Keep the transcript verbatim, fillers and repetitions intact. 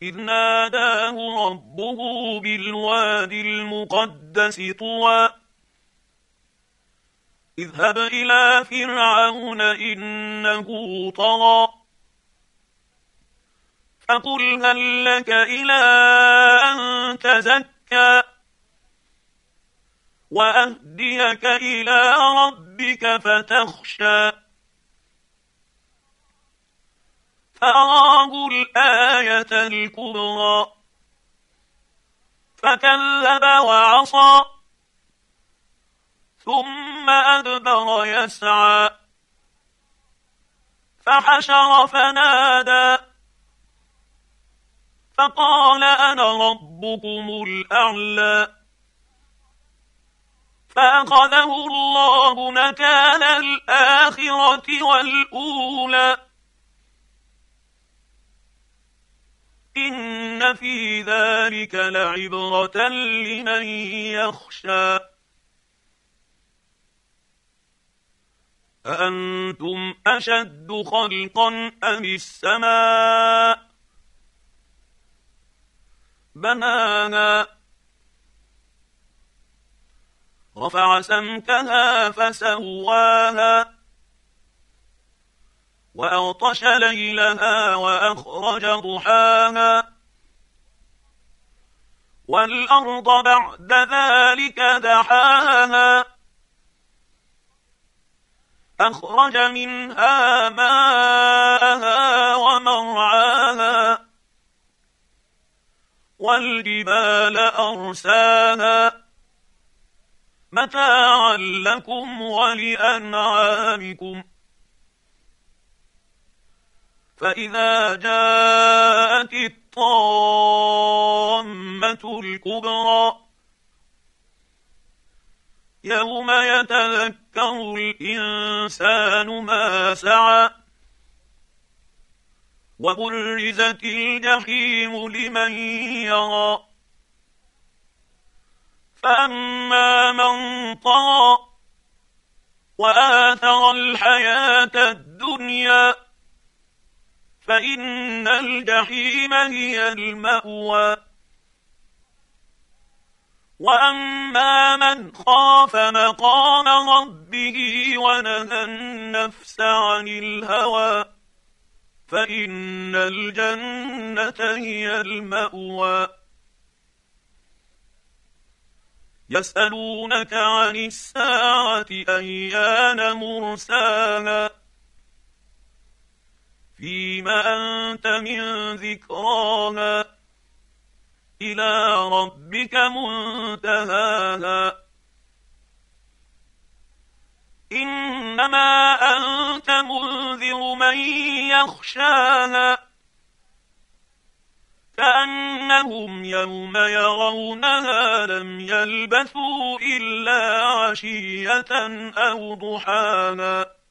إذ ناداه ربه بالوادي المقدس طوى اذهب إلى فرعون إنه طغى فقل هل لك إلى أن تزكى وأهديك إلى ربك فتخشى فأراه الآية الكبرى فكذب وعصى ثم أدبر يسعى فحشر فنادى فقال أنا ربكم الأعلى فأخذه الله نكال الآخرة والأولى إن في ذلك لعبرة لمن يخشى أأنتم أشد خلقا أم السماء بناها رفع سمكها فسواها وأغطش ليلها وأخرج ضحاها والأرض بعد ذلك دحاها أخرج منها ماءها ومرعاها والجبال أرساها متاعا لكم ولأنعامكم فإذا جاءت الطامة الكبرى يوم يتذكر الإنسان ما سعى وبرزت الجحيم لمن يرى فأما من طغى وآثر الحياة الدنيا فإن الجحيم هي المأوى وأما من خاف مقام ربه ونهى النفس عن الهوى فإن الجنة هي المأوى يسألونك عن الساعة أيان مرساها فيما أنت من ذكراها إلى ربك منتهاها إنما أنت منذر من يخشاها كأنهم يوم يرونها لم يلبثوا إلا عشية أو ضحاها